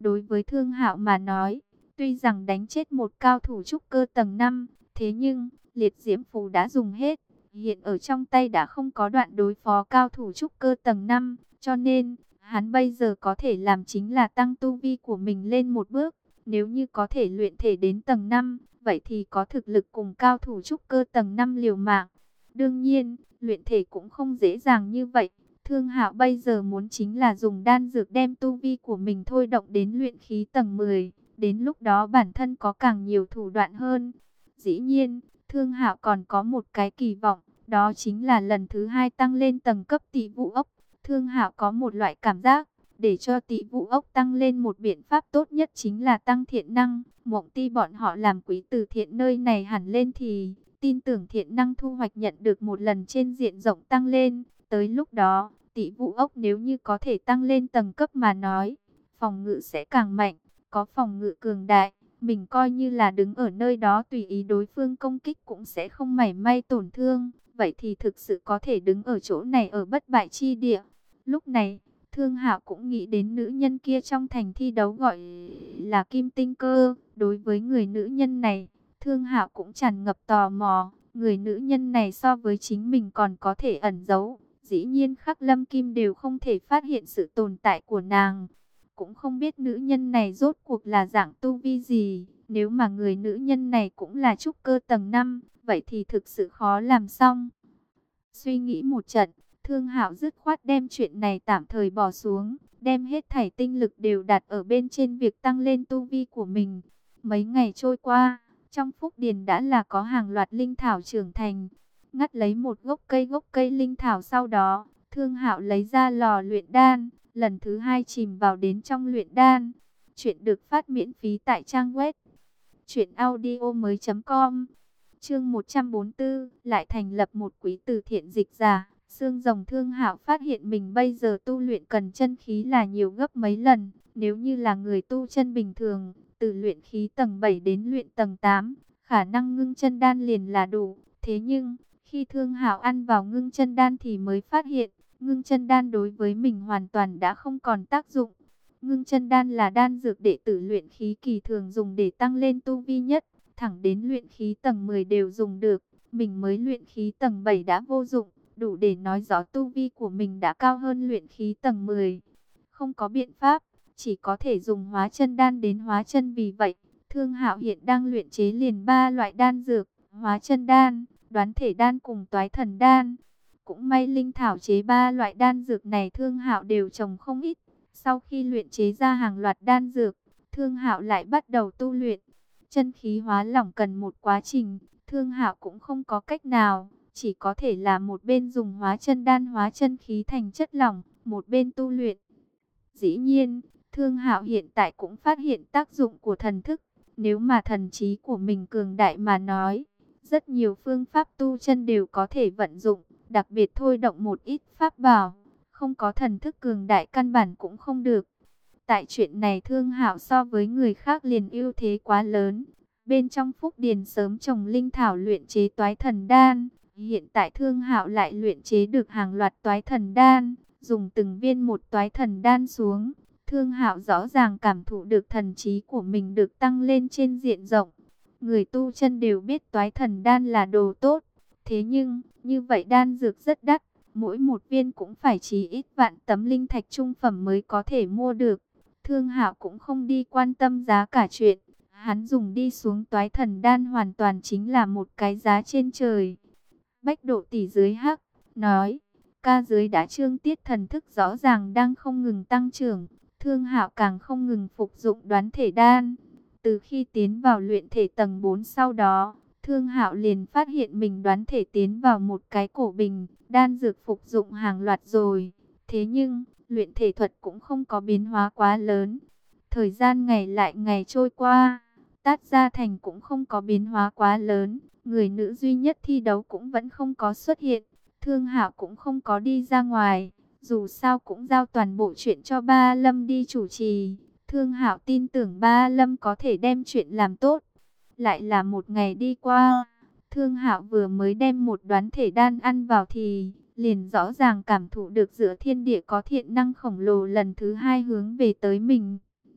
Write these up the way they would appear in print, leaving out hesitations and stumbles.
Đối với Thương Hạo mà nói, tuy rằng đánh chết một cao thủ trúc cơ tầng 5, thế nhưng liệt diễm phù đã dùng hết, hiện ở trong tay đã không có đoạn đối phó cao thủ trúc cơ tầng 5, cho nên hắn bây giờ có thể làm chính là tăng tu vi của mình lên một bước. Nếu như có thể luyện thể đến tầng 5, vậy thì có thực lực cùng cao thủ trúc cơ tầng 5 liều mạng. Đương nhiên, luyện thể cũng không dễ dàng như vậy. Thương Hạo bây giờ muốn chính là dùng đan dược đem tu vi của mình thôi động đến luyện khí tầng 10. Đến lúc đó bản thân có càng nhiều thủ đoạn hơn. Dĩ nhiên, Thương Hạo còn có một cái kỳ vọng, đó chính là lần thứ 2 tăng lên tầng cấp Tị Vũ Ốc. Thương Hạo có một loại cảm giác, để cho Tị Vũ Ốc tăng lên một biện pháp tốt nhất chính là tăng thiện năng. Mộng Ti bọn họ làm quý từ thiện nơi này hẳn lên thì tin tưởng thiện năng thu hoạch nhận được một lần trên diện rộng tăng lên. Tới lúc đó, Tị Vũ Ốc nếu như có thể tăng lên tầng cấp mà nói, phòng ngự sẽ càng mạnh, có phòng ngự cường đại. Mình coi như là đứng ở nơi đó tùy ý đối phương công kích cũng sẽ không mảy may tổn thương. Vậy thì thực sự có thể đứng ở chỗ này ở bất bại chi địa. Lúc này, Thương Hạo cũng nghĩ đến nữ nhân kia trong thành thi đấu gọi là Kim Tinh Cơ. Đối với người nữ nhân này, Thương Hạo cũng tràn ngập tò mò. Người nữ nhân này so với chính mình còn có thể ẩn giấu. Dĩ nhiên Khắc Lâm Kim đều không thể phát hiện sự tồn tại của nàng. Cũng không biết nữ nhân này rốt cuộc là dạng tu vi gì. Nếu mà người nữ nhân này cũng là trúc cơ tầng 5, vậy thì thực sự khó làm xong. Suy nghĩ một trận, Thương Hạo dứt khoát đem chuyện này tạm thời bỏ xuống, đem hết thảy tinh lực đều đặt ở bên trên việc tăng lên tu vi của mình. Mấy ngày trôi qua, trong phúc điền đã là có hàng loạt linh thảo trưởng thành. Ngắt lấy một gốc cây linh thảo, sau đó Thương Hạo lấy ra lò luyện đan, lần thứ 2 chìm vào đến trong luyện đan. Chuyện được phát miễn phí tại trang web truyệnaudiomoi.com. Chương 144, lại thành lập một quý từ thiện dịch giả. Xương rồng. Thương Hạo phát hiện mình bây giờ tu luyện cần chân khí là nhiều gấp mấy lần. Nếu như là người tu chân bình thường, từ luyện khí tầng 7 đến luyện tầng 8, khả năng ngưng chân đan liền là đủ. Thế nhưng, khi Thương Hạo ăn vào ngưng chân đan thì mới phát hiện, ngưng chân đan đối với mình hoàn toàn đã không còn tác dụng. Ngưng chân đan là đan dược đệ tử luyện khí kỳ thường dùng để tăng lên tu vi nhất, thẳng đến luyện khí tầng 10 đều dùng được. Mình mới luyện khí tầng 7 đã vô dụng, đủ để nói rõ tu vi của mình đã cao hơn luyện khí tầng 10. Không có biện pháp, chỉ có thể dùng hóa chân đan đến hóa chân. Vì vậy, Thương Hạo hiện đang luyện chế liền 3 loại đan dược, hóa chân đan, đoán thể đan cùng toái thần đan. Cũng may linh thảo chế 3 loại đan dược này Thương Hạo đều trồng không ít. Sau khi luyện chế ra hàng loạt đan dược, Thương Hạo lại bắt đầu tu luyện. Chân khí hóa lỏng cần một quá trình, Thương Hạo cũng không có cách nào, chỉ có thể là một bên dùng hóa chân đan hóa chân khí thành chất lỏng, một bên tu luyện. Dĩ nhiên, Thương Hạo hiện tại cũng phát hiện tác dụng của thần thức. Nếu mà thần trí của mình cường đại mà nói, rất nhiều phương pháp tu chân đều có thể vận dụng, đặc biệt thôi động một ít pháp bảo. Không có thần thức cường đại căn bản cũng không được. Tại chuyện này Thương Hạo so với người khác liền ưu thế quá lớn. Bên trong phúc điền sớm trồng linh thảo luyện chế toái thần đan. Hiện tại Thương Hạo lại luyện chế được hàng loạt toái thần đan. Dùng từng viên một toái thần đan xuống, Thương Hạo rõ ràng cảm thụ được thần trí của mình được tăng lên trên diện rộng. Người tu chân đều biết toái thần đan là đồ tốt. Thế nhưng, như vậy đan dược rất đắt. Mỗi một viên cũng phải chí ít vạn tấm linh thạch trung phẩm mới có thể mua được. Thương Hạo cũng không đi quan tâm giá cả chuyện. Hắn dùng đi xuống toái thần đan hoàn toàn chính là một cái giá trên trời. Bách Độ tỷ dưới hắc, nói, ca dưới đã trương tiết thần thức rõ ràng đang không ngừng tăng trưởng. Thương Hạo càng không ngừng phục dụng đoán thể đan. Từ khi tiến vào luyện thể tầng 4 sau đó, Thương Hạo liền phát hiện mình đoán thể tiến vào một cái cổ bình, đan dược phục dụng hàng loạt rồi. Thế nhưng, luyện thể thuật cũng không có biến hóa quá lớn. Thời gian ngày lại ngày trôi qua, Tát Gia Thành cũng không có biến hóa quá lớn. Người nữ duy nhất thi đấu cũng vẫn không có xuất hiện. Thương Hạo cũng không có đi ra ngoài. Dù sao cũng giao toàn bộ chuyện cho Ba Lâm đi chủ trì. Thương Hạo tin tưởng Ba Lâm có thể đem chuyện làm tốt. Lại là một ngày đi qua. Thương Hạo vừa mới đem một đoán thể đan ăn vào thì liền rõ ràng cảm thụ được giữa thiên địa có thiện năng khổng lồ lần thứ 2 hướng về tới mình.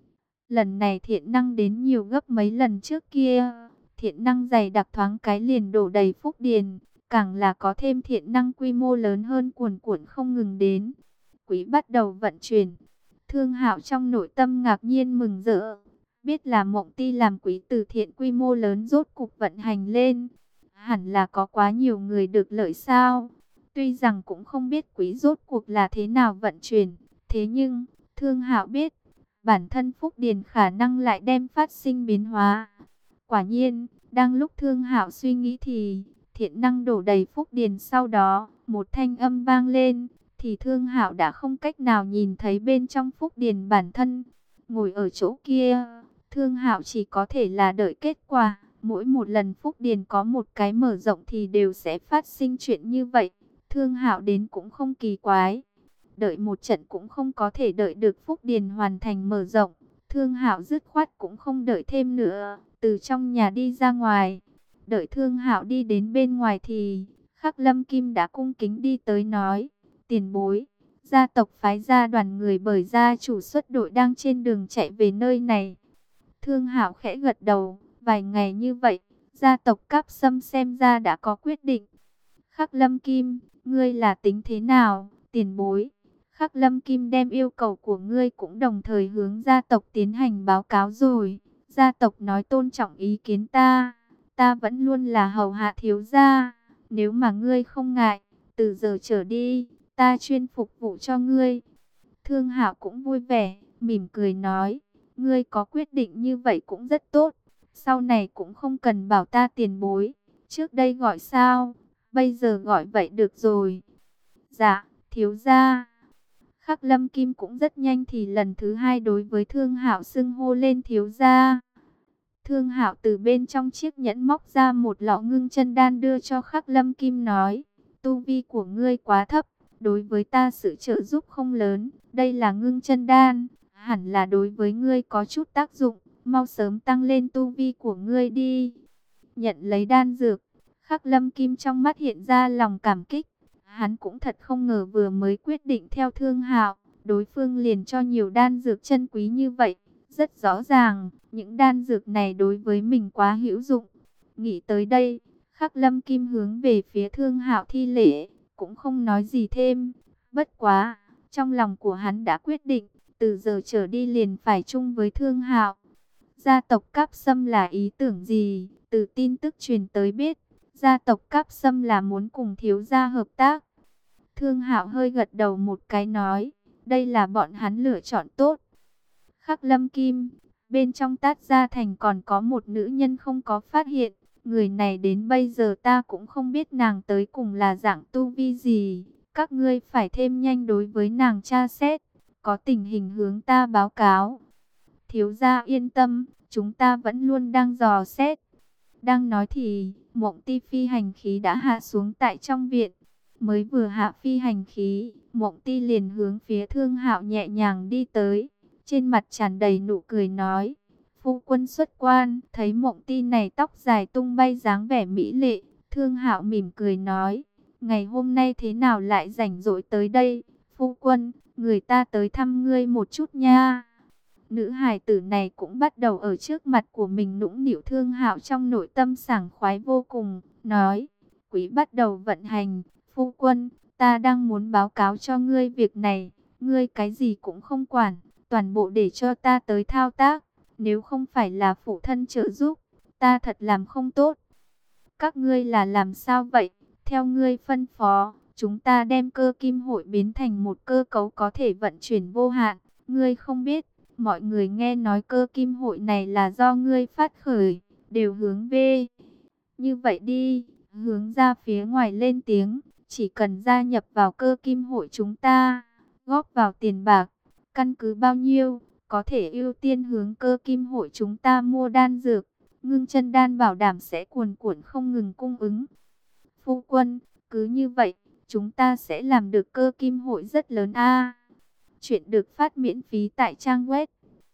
Lần này thiện năng đến nhiều gấp mấy lần trước kia. Thiện năng dày đặc thoáng cái liền đổ đầy phúc điền. Càng là có thêm thiện năng quy mô lớn hơn cuồn cuộn không ngừng đến. Quỹ bắt đầu vận chuyển. Thương Hạo trong nội tâm ngạc nhiên mừng rỡ. Biết là Mộng Ti làm quỹ từ thiện quy mô lớn rốt cục vận hành lên. Hẳn là có quá nhiều người được lợi sao. Tuy rằng cũng không biết quỹ rốt cuộc là thế nào vận chuyển. Thế nhưng, Thương Hạo biết, bản thân phúc điền khả năng lại đem phát sinh biến hóa. Quả nhiên, đang lúc Thương Hạo suy nghĩ thì thiện năng đổ đầy phúc điền, sau đó một thanh âm vang lên, thì Thương Hạo đã không cách nào nhìn thấy bên trong phúc điền bản thân. Ngồi ở chỗ kia, Thương Hạo chỉ có thể là đợi kết quả. Mỗi một lần phúc điền có một cái mở rộng thì đều sẽ phát sinh chuyện như vậy. Thương Hạo đến cũng không kỳ quái. Đợi một trận cũng không có thể đợi được phúc điền hoàn thành mở rộng. Thương Hạo dứt khoát cũng không đợi thêm nữa, từ trong nhà đi ra ngoài. Đợi Thương Hạo đi đến bên ngoài thì Khắc Lâm Kim đã cung kính đi tới nói: "Tiền bối, gia tộc phái ra đoàn người bởi gia chủ xuất đội đang trên đường chạy về nơi này." Thương Hạo khẽ gật đầu, vài ngày như vậy, gia tộc Cáp Sâm xem ra đã có quyết định. Khắc Lâm Kim, ngươi là tính thế nào, tiền bối? Khắc Lâm Kim đem yêu cầu của ngươi cũng đồng thời hướng gia tộc tiến hành báo cáo rồi. Gia tộc nói tôn trọng ý kiến ta, ta vẫn luôn là hầu hạ thiếu gia. Nếu mà ngươi không ngại, từ giờ trở đi, ta chuyên phục vụ cho ngươi. Thương Hạo cũng vui vẻ, mỉm cười nói, ngươi có quyết định như vậy cũng rất tốt. Sau này cũng không cần bảo ta tiền bối, trước đây gọi sao, bây giờ gọi vậy được rồi. Dạ, thiếu gia. Khắc Lâm Kim cũng rất nhanh thì lần thứ hai đối với Thương Hạo xưng hô lên thiếu gia. Thương Hạo từ bên trong chiếc nhẫn móc ra một lọ ngưng chân đan đưa cho Khắc Lâm Kim nói, tu vi của ngươi quá thấp, đối với ta sự trợ giúp không lớn, đây là ngưng chân đan, hẳn là đối với ngươi có chút tác dụng, mau sớm tăng lên tu vi của ngươi đi. Nhận lấy đan dược, Khắc Lâm Kim trong mắt hiện ra lòng cảm kích. Hắn cũng thật không ngờ vừa mới quyết định theo Thương Hạo, đối phương liền cho nhiều đan dược chân quý như vậy. Rất rõ ràng, những đan dược này đối với mình quá hữu dụng. Nghĩ tới đây, Khắc Lâm Kim hướng về phía Thương Hạo thi lễ, cũng không nói gì thêm. Bất quá, trong lòng của hắn đã quyết định, từ giờ trở đi liền phải chung với Thương Hạo. Gia tộc Cáp Sâm là ý tưởng gì? Từ tin tức truyền tới biết, gia tộc Cáp Sâm là muốn cùng thiếu gia hợp tác. Thương Hạo hơi gật đầu một cái nói, đây là bọn hắn lựa chọn tốt. Khắc Lâm Kim, bên trong Tát Gia Thành còn có một nữ nhân không có phát hiện. Người này đến bây giờ ta cũng không biết nàng tới cùng là dạng tu vi gì. Các ngươi phải thêm nhanh đối với nàng tra xét, có tình hình hướng ta báo cáo. Thiếu gia yên tâm, chúng ta vẫn luôn đang dò xét. Đang nói thì, Mộng Ti phi hành khí đã hạ xuống tại trong viện. Mới vừa hạ phi hành khí, Mộng Ti liền hướng phía Thương Hạo nhẹ nhàng đi tới. Trên mặt tràn đầy nụ cười nói, phu quân xuất quan. Thấy Mộng Ti này tóc dài tung bay dáng vẻ mỹ lệ, Thương Hạo mỉm cười nói, ngày hôm nay thế nào lại rảnh rỗi tới đây? Phu quân, người ta tới thăm ngươi một chút nha. Nữ hài tử này cũng bắt đầu ở trước mặt của mình nũng nịu. Thương Hạo trong nội tâm sảng khoái vô cùng, nói, quỹ bắt đầu vận hành. Phu quân, ta đang muốn báo cáo cho ngươi việc này, ngươi cái gì cũng không quản, toàn bộ để cho ta tới thao tác, nếu không phải là phụ thân trợ giúp, ta thật làm không tốt. Các ngươi là làm sao vậy? Theo ngươi phân phó, chúng ta đem cơ kim hội biến thành một cơ cấu có thể vận chuyển vô hạn. Ngươi không biết, mọi người nghe nói cơ kim hội này là do ngươi phát khởi, đều hướng về. Như vậy đi, hướng ra phía ngoài lên tiếng, chỉ cần gia nhập vào cơ kim hội chúng ta, góp vào tiền bạc, căn cứ bao nhiêu, có thể ưu tiên hướng cơ kim hội chúng ta mua đan dược. Ngưng chân đan bảo đảm sẽ cuồn cuộn không ngừng cung ứng. Phu quân, cứ như vậy, chúng ta sẽ làm được cơ kim hội rất lớn a. Chuyện được phát miễn phí tại trang web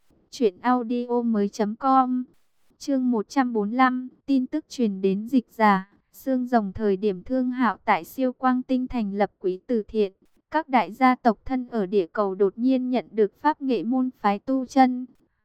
truyệnaudiomoi.com. Chương 145, tin tức truyền đến dịch giả. Xương rồng thời điểm Thương Hạo tại Siêu Quang Tinh thành lập quỹ từ thiện, các đại gia tộc thân ở địa cầu đột nhiên nhận được pháp nghệ môn phái tu chân.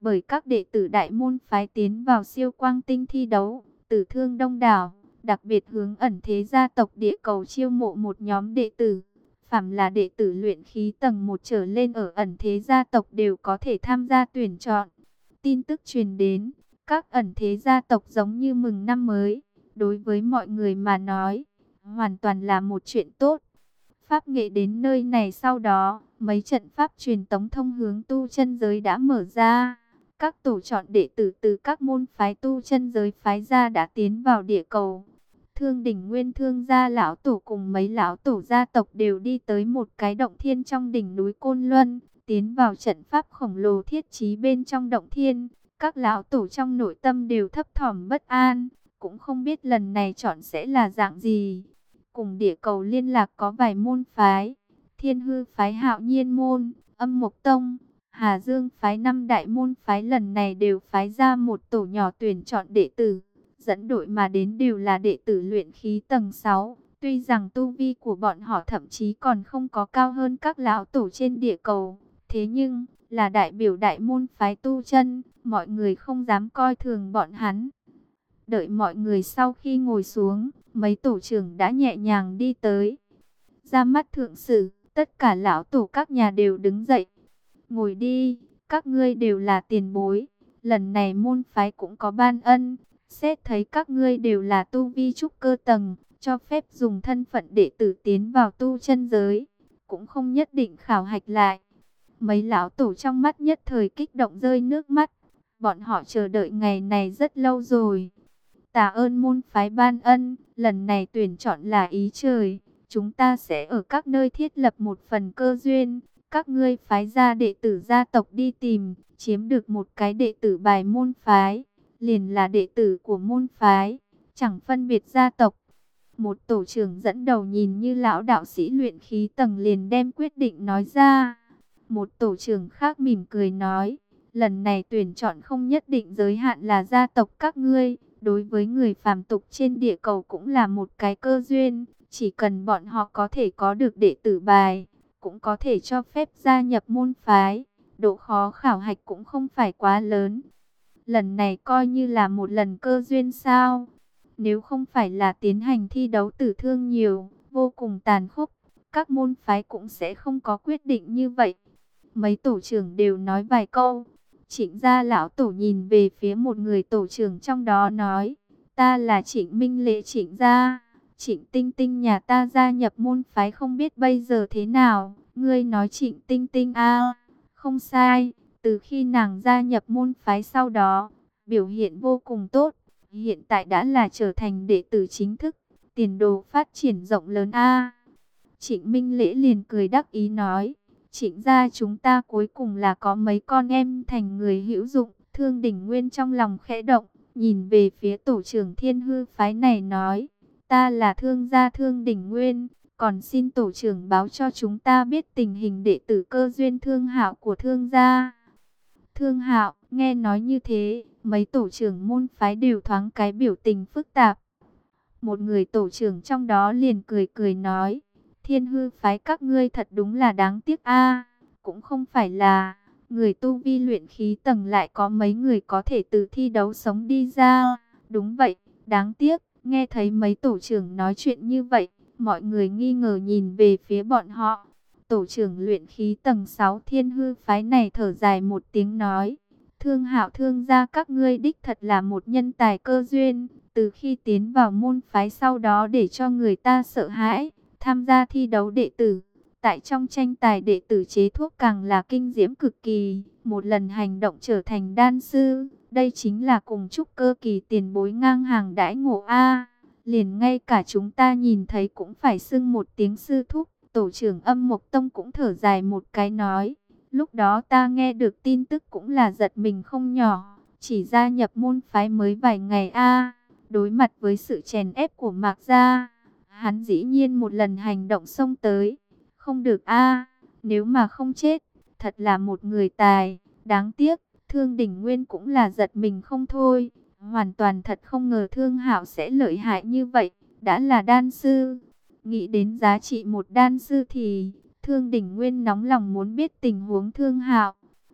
bởi các đệ tử đại môn phái tiến vào siêu quang tinh thi đấu, tử thương đông đảo, đặc biệt hướng ẩn thế gia tộc địa cầu chiêu mộ một nhóm đệ tử. Phàm là đệ tử luyện khí tầng 1 trở lên ở ẩn thế gia tộc đều có thể tham gia tuyển chọn. Tin tức truyền đến, các ẩn thế gia tộc giống như mừng năm mới, đối với mọi người mà nói, hoàn toàn là một chuyện tốt. Pháp nghệ đến nơi này sau đó, mấy trận pháp truyền tống thông hướng tu chân giới đã mở ra. Các tổ chọn đệ tử từ các môn phái tu chân giới phái ra đã tiến vào địa cầu. Thương đỉnh nguyên thương gia lão tổ cùng mấy lão tổ gia tộc đều đi tới một cái động thiên trong đỉnh núi Côn Luân, tiến vào trận pháp khổng lồ thiết trí bên trong động thiên. Các lão tổ trong nội tâm đều thấp thỏm bất an, cũng không biết lần này chọn sẽ là dạng gì. Cùng địa cầu liên lạc có vài môn phái: Thiên Hư phái, Hạo Nhiên môn, Âm Mộc tông, Hà Dương phái. Năm đại môn phái lần này đều phái ra một tổ nhỏ tuyển chọn đệ tử. Dẫn đội mà đến đều là đệ tử luyện khí tầng 6. Tuy rằng tu vi của bọn họ thậm chí còn không có cao hơn các lão tổ trên địa cầu, thế nhưng là đại biểu đại môn phái tu chân, mọi người không dám coi thường bọn hắn. Đợi mọi người sau khi ngồi xuống, mấy tổ trưởng đã nhẹ nhàng đi tới. Ra mắt thượng sử, tất cả lão tổ các nhà đều đứng dậy. Ngồi đi, các ngươi đều là tiền bối. Lần này môn phái cũng có ban ân. Xét thấy các ngươi đều là tu vi trúc cơ tầng, cho phép dùng thân phận đệ tử tiến vào tu chân giới, cũng không nhất định khảo hạch lại. Mấy lão tổ trong mắt nhất thời kích động rơi nước mắt. Bọn họ chờ đợi ngày này rất lâu rồi. Tạ ơn môn phái ban ân, lần này tuyển chọn là ý trời. Chúng ta sẽ ở các nơi thiết lập một phần cơ duyên. Các ngươi phái ra đệ tử gia tộc đi tìm, chiếm được một cái đệ tử bài môn phái, liền là đệ tử của môn phái, chẳng phân biệt gia tộc. Một tổ trưởng dẫn đầu nhìn như lão đạo sĩ luyện khí tầng liền đem quyết định nói ra. Một tổ trưởng khác mỉm cười nói, lần này tuyển chọn không nhất định giới hạn là gia tộc các ngươi, đối với người phàm tục trên địa cầu cũng là một cái cơ duyên, chỉ cần bọn họ có thể có được đệ tử bài, cũng có thể cho phép gia nhập môn phái, độ khó khảo hạch cũng không phải quá lớn. Lần này coi như là một lần cơ duyên sao? Nếu không phải là tiến hành thi đấu tử thương nhiều, vô cùng tàn khốc, các môn phái cũng sẽ không có quyết định như vậy. Mấy tổ trưởng đều nói vài câu. Trịnh gia lão tổ nhìn về phía một người tổ trưởng trong đó nói, ta là Trịnh Minh Lễ Trịnh gia. Trịnh Tinh Tinh nhà ta gia nhập môn phái không biết bây giờ thế nào. Ngươi nói Trịnh Tinh Tinh à? Không sai, từ khi nàng gia nhập môn phái sau đó, biểu hiện vô cùng tốt. Hiện tại đã là trở thành đệ tử chính thức, tiền đồ phát triển rộng lớn a. Trịnh Minh Lễ liền cười đắc ý nói, Trịnh gia chúng ta cuối cùng là có mấy con em thành người hữu dụng. Thương Đỉnh Nguyên trong lòng khẽ động, nhìn về phía tổ trưởng Thiên Hư phái này nói, ta là thương gia Thương Đỉnh Nguyên, còn xin tổ trưởng báo cho chúng ta biết tình hình đệ tử cơ duyên Thương Hạo của thương gia. Thương Hạo, nghe nói như thế, mấy tổ trưởng môn phái đều thoáng cái biểu tình phức tạp. Một người tổ trưởng trong đó liền cười cười nói, Thiên Hư phái các ngươi thật đúng là đáng tiếc a, cũng không phải là người tu vi luyện khí tầng lại có mấy người có thể từ thi đấu sống đi ra. Đúng vậy, đáng tiếc. Nghe thấy mấy tổ trưởng nói chuyện như vậy, mọi người nghi ngờ nhìn về phía bọn họ. Tổ trưởng luyện khí tầng 6 Thiên Hư phái này thở dài một tiếng nói, Thương Hạo thương gia các ngươi đích thật là một nhân tài cơ duyên, từ khi tiến vào môn phái sau đó để cho người ta sợ hãi, tham gia thi đấu đệ tử, tại trong tranh tài đệ tử chế thuốc càng là kinh diễm cực kỳ, một lần hành động trở thành đan sư, đây chính là cùng trúc cơ kỳ tiền bối ngang hàng đãi ngộ a. Liền ngay cả chúng ta nhìn thấy cũng phải xưng một tiếng sư thúc. Tổ trưởng Âm Mộc Tông cũng thở dài một cái nói, lúc đó ta nghe được tin tức cũng là giật mình không nhỏ, chỉ gia nhập môn phái mới vài ngày a, đối mặt với sự chèn ép của Mạc gia, hắn dĩ nhiên một lần hành động xông tới, không được a, nếu mà không chết, thật là một người tài, đáng tiếc. Thương Đỉnh Nguyên cũng là giật mình không thôi, hoàn toàn thật không ngờ Thương Hạo sẽ lợi hại như vậy, đã là đan sư. Nghĩ đến giá trị một đan sư thì Thương Đỉnh Nguyên nóng lòng muốn biết tình huống Thương Hạo.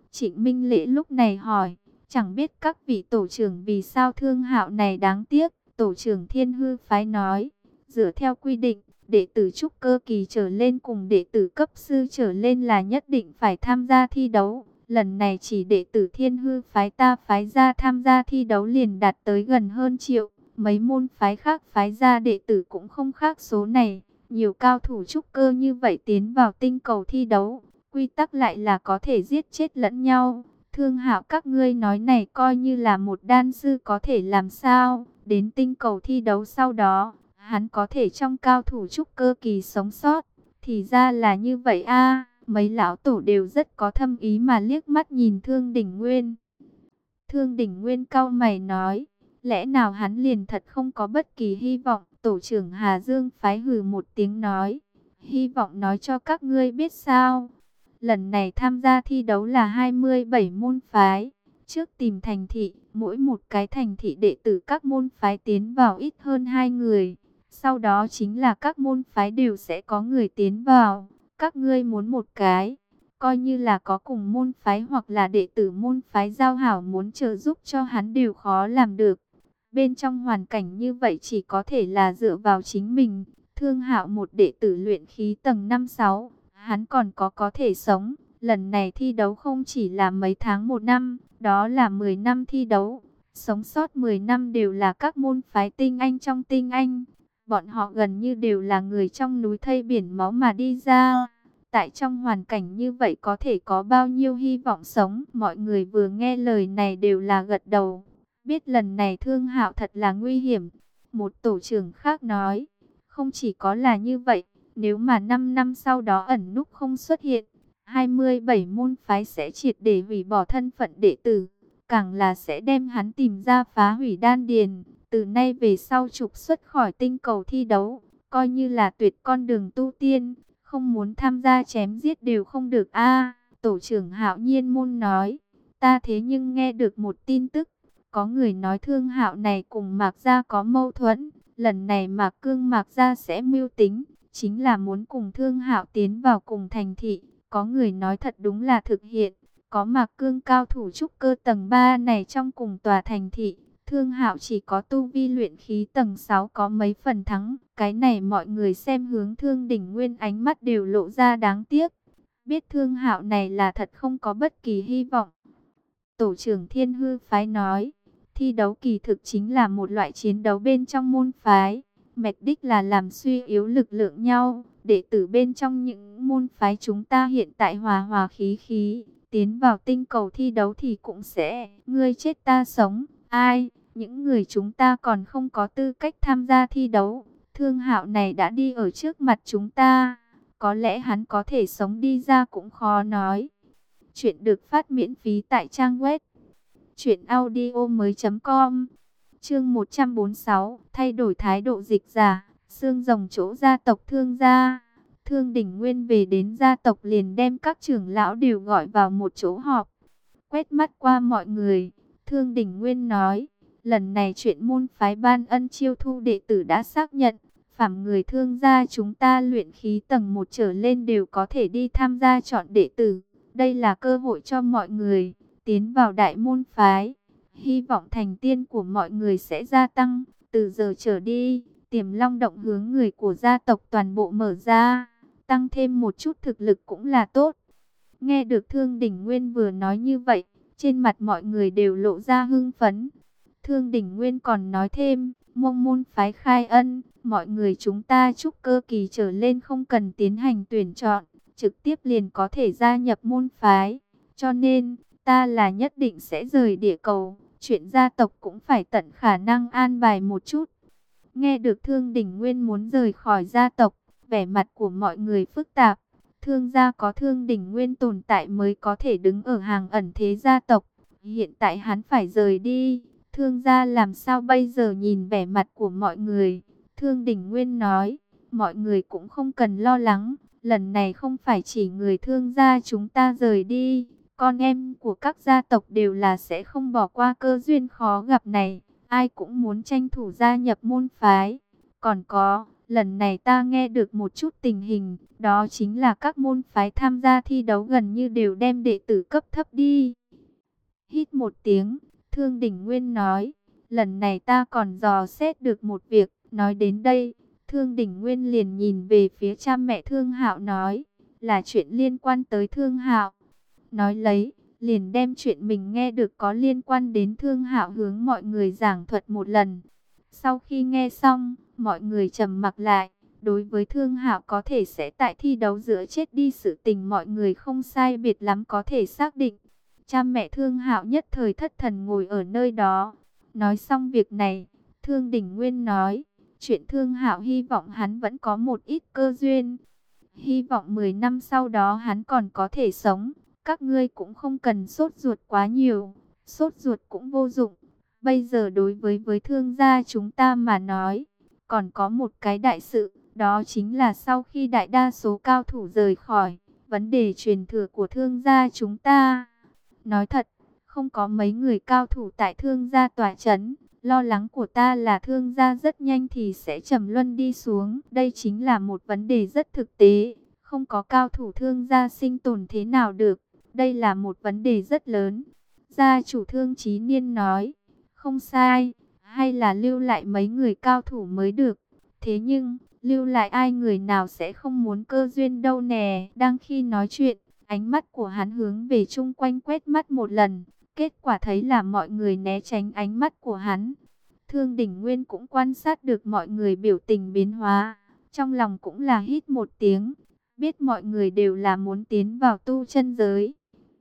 Trịnh Minh Lễ lúc này hỏi, chẳng biết các vị tổ trưởng vì sao Thương Hạo này đáng tiếc. Tổ trưởng Thiên Hư phái nói, dựa theo quy định, đệ tử trúc cơ kỳ trở lên cùng đệ tử cấp sư trở lên là nhất định phải tham gia thi đấu. Lần này chỉ đệ tử Thiên Hư phái ta phái ra tham gia thi đấu liền đạt tới gần hơn triệu. Mấy môn phái khác phái ra đệ tử cũng không khác số này. Nhiều cao thủ trúc cơ như vậy tiến vào tinh cầu thi đấu, quy tắc lại là có thể giết chết lẫn nhau. Thương Hạo các ngươi nói này coi như là một đan sư có thể làm sao? Đến tinh cầu thi đấu sau đó, hắn có thể trong cao thủ trúc cơ kỳ sống sót. Thì ra là như vậy a. Mấy lão tổ đều rất có thâm ý mà liếc mắt nhìn Thương Đỉnh Nguyên. Thương Đỉnh Nguyên cau mày nói, lẽ nào hắn liền thật không có bất kỳ hy vọng? Tổ trưởng Hà Dương phái hừ một tiếng nói, hy vọng nói cho các ngươi biết sao. Lần này tham gia thi đấu là 27 môn phái. Trước tìm thành thị, mỗi một cái thành thị đệ tử các môn phái tiến vào ít hơn 2 người. Sau đó chính là các môn phái đều sẽ có người tiến vào. Các ngươi muốn một cái, coi như là có cùng môn phái hoặc là đệ tử môn phái giao hảo muốn trợ giúp cho hắn đều khó làm được. Bên trong hoàn cảnh như vậy chỉ có thể là dựa vào chính mình. Thương Hạo một đệ tử luyện khí tầng 5-6, hắn còn có thể sống. Lần này thi đấu không chỉ là mấy tháng một năm, đó là 10 năm thi đấu. Sống sót 10 năm đều là các môn phái tinh anh trong tinh anh. Bọn họ gần như đều là người trong núi thây biển máu mà đi ra. Tại trong hoàn cảnh như vậy có thể có bao nhiêu hy vọng sống. Mọi người vừa nghe lời này đều là gật đầu. Biết lần này Thương Hạo thật là nguy hiểm. Một tổ trưởng khác nói, không chỉ có là như vậy, nếu mà 5 năm sau đó ẩn núp không xuất hiện, 27 môn phái sẽ triệt để hủy bỏ thân phận đệ tử, càng là sẽ đem hắn tìm ra phá hủy đan điền, từ nay về sau trục xuất khỏi tinh cầu thi đấu, coi như là tuyệt con đường tu tiên, không muốn tham gia chém giết đều không được a. Tổ trưởng Hạo Nhiên môn nói, ta thế nhưng nghe được một tin tức, có người nói Thương Hạo này cùng Mạc Gia có mâu thuẫn, lần này Mạc Cương Mạc Gia sẽ mưu tính, chính là muốn cùng Thương Hạo tiến vào cùng thành thị. Có người nói thật đúng là thực hiện, có Mạc Cương cao thủ trúc cơ tầng 3 này trong cùng tòa thành thị, Thương Hạo chỉ có tu vi luyện khí tầng 6 có mấy phần thắng. Cái này mọi người xem hướng Thương Đỉnh Nguyên ánh mắt đều lộ ra đáng tiếc. Biết Thương Hạo này là thật không có bất kỳ hy vọng. Tổ trưởng Thiên Hư phái nói, thi đấu kỳ thực chính là một loại chiến đấu bên trong môn phái. Mục đích là làm suy yếu lực lượng nhau. Đệ tử bên trong những môn phái chúng ta hiện tại hòa hòa khí khí, tiến vào tinh cầu thi đấu thì cũng sẽ ngươi chết ta sống. Ai, những người chúng ta còn không có tư cách tham gia thi đấu. Thương Hạo này đã đi ở trước mặt chúng ta, có lẽ hắn có thể sống đi ra cũng khó nói. Chuyện được phát miễn phí tại trang web truyệnaudiomoi.com. Chương 146, thay đổi thái độ dịch giả. Xương rồng chỗ gia tộc Thương gia. Thương Đỉnh Nguyên về đến gia tộc liền đem các trưởng lão đều gọi vào một chỗ họp. Quét mắt qua mọi người, Thương Đỉnh Nguyên nói, lần này chuyện môn phái ban ân chiêu thu đệ tử đã xác nhận, phàm người Thương gia chúng ta luyện khí tầng 1 trở lên đều có thể đi tham gia chọn đệ tử. Đây là cơ hội cho mọi người tiến vào đại môn phái. Hy vọng thành tiên của mọi người sẽ gia tăng. Từ giờ trở đi, Tiềm Long động hướng người của gia tộc toàn bộ mở ra, tăng thêm một chút thực lực cũng là tốt. Nghe được Thương Đỉnh Nguyên vừa nói như vậy, trên mặt mọi người đều lộ ra hưng phấn. Thương Đỉnh Nguyên còn nói thêm, mong môn phái khai ân, mọi người chúng ta trúc cơ kỳ trở lên không cần tiến hành tuyển chọn, trực tiếp liền có thể gia nhập môn phái. Cho nên, ta là nhất định sẽ rời địa cầu, chuyện gia tộc cũng phải tận khả năng an bài một chút. Nghe được Thương Đỉnh Nguyên muốn rời khỏi gia tộc, vẻ mặt của mọi người phức tạp. Thương gia có Thương Đỉnh Nguyên tồn tại mới có thể đứng ở hàng ẩn thế gia tộc. Hiện tại hắn phải rời đi, Thương gia làm sao bây giờ? Nhìn vẻ mặt của mọi người, Thương Đỉnh Nguyên nói, mọi người cũng không cần lo lắng. Lần này không phải chỉ người Thương gia chúng ta rời đi, con em của các gia tộc đều là sẽ không bỏ qua cơ duyên khó gặp này. Ai cũng muốn tranh thủ gia nhập môn phái. Còn có, lần này ta nghe được một chút tình hình, đó chính là các môn phái tham gia thi đấu gần như đều đem đệ tử cấp thấp đi. Hít một tiếng, Thương Đỉnh Nguyên nói, lần này ta còn dò xét được một việc. Nói đến đây, Thương Đỉnh Nguyên liền nhìn về phía cha mẹ Thương Hạo nói, là chuyện liên quan tới Thương Hạo. Nói lấy, liền đem chuyện mình nghe được có liên quan đến Thương Hạo hướng mọi người giảng thuật một lần. Sau khi nghe xong, mọi người trầm mặc lại. Đối với Thương Hạo có thể sẽ tại thi đấu giữa chết đi sự tình mọi người không sai biệt lắm có thể xác định. Cha mẹ Thương Hạo nhất thời thất thần ngồi ở nơi đó. Nói xong việc này, Thương Đỉnh Nguyên nói, chuyện Thương Hạo hy vọng hắn vẫn có một ít cơ duyên. Hy vọng 10 năm sau đó hắn còn có thể sống. Các ngươi cũng không cần sốt ruột quá nhiều. Sốt ruột cũng vô dụng. Bây giờ đối với Thương gia chúng ta mà nói, còn có một cái đại sự. Đó chính là sau khi đại đa số cao thủ rời khỏi, vấn đề truyền thừa của Thương gia chúng ta. Nói thật, không có mấy người cao thủ tại Thương gia tỏa chấn. Lo lắng của ta là Thương gia rất nhanh thì sẽ trầm luân đi xuống. Đây chính là một vấn đề rất thực tế. Không có cao thủ Thương gia sinh tồn thế nào được. Đây là một vấn đề rất lớn. Gia chủ Thương Chí Niên nói, không sai, hay là lưu lại mấy người cao thủ mới được. Thế nhưng, lưu lại ai người nào sẽ không muốn cơ duyên đâu nè. Đang khi nói chuyện, ánh mắt của hắn hướng về chung quanh quét mắt một lần. Kết quả thấy là mọi người né tránh ánh mắt của hắn. Thương Đỉnh Nguyên cũng quan sát được mọi người biểu tình biến hóa. Trong lòng cũng là hít một tiếng. Biết mọi người đều là muốn tiến vào tu chân giới.